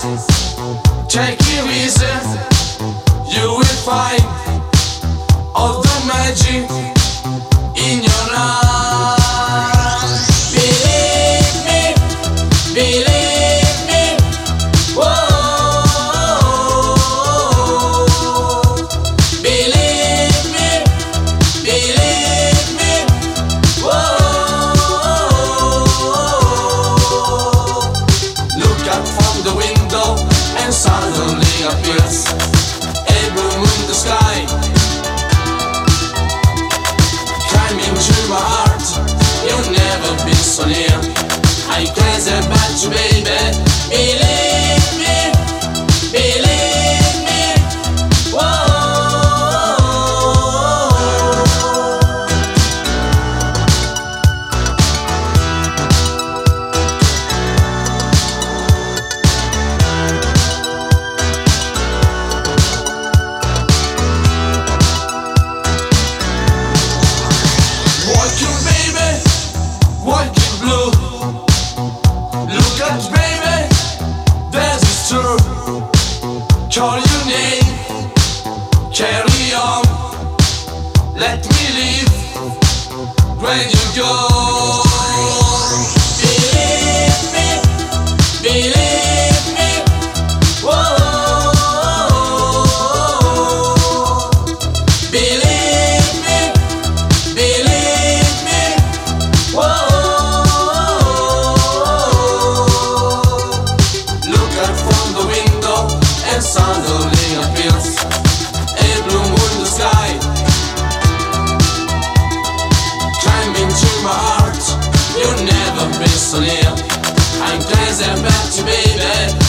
Take it easy, you will find all the magic in your eyes. Believe me, believe me, whoa. Believe me, whoa. Look out from the window and suddenly appears a bloom in the sky. Climbing to my heart, you'll never be so near. I can't say about you, baby. Believe me, whoa. Walking, baby, walking blue. Look at baby, that is true. Call your name, carry on. Let me live when you go. Believe me, whoa. Believe me, whoa. Look out from the window and suddenly appears a blue moon in the sky. Climbing to my heart, you'll never be so near. I'm crazy about you, baby.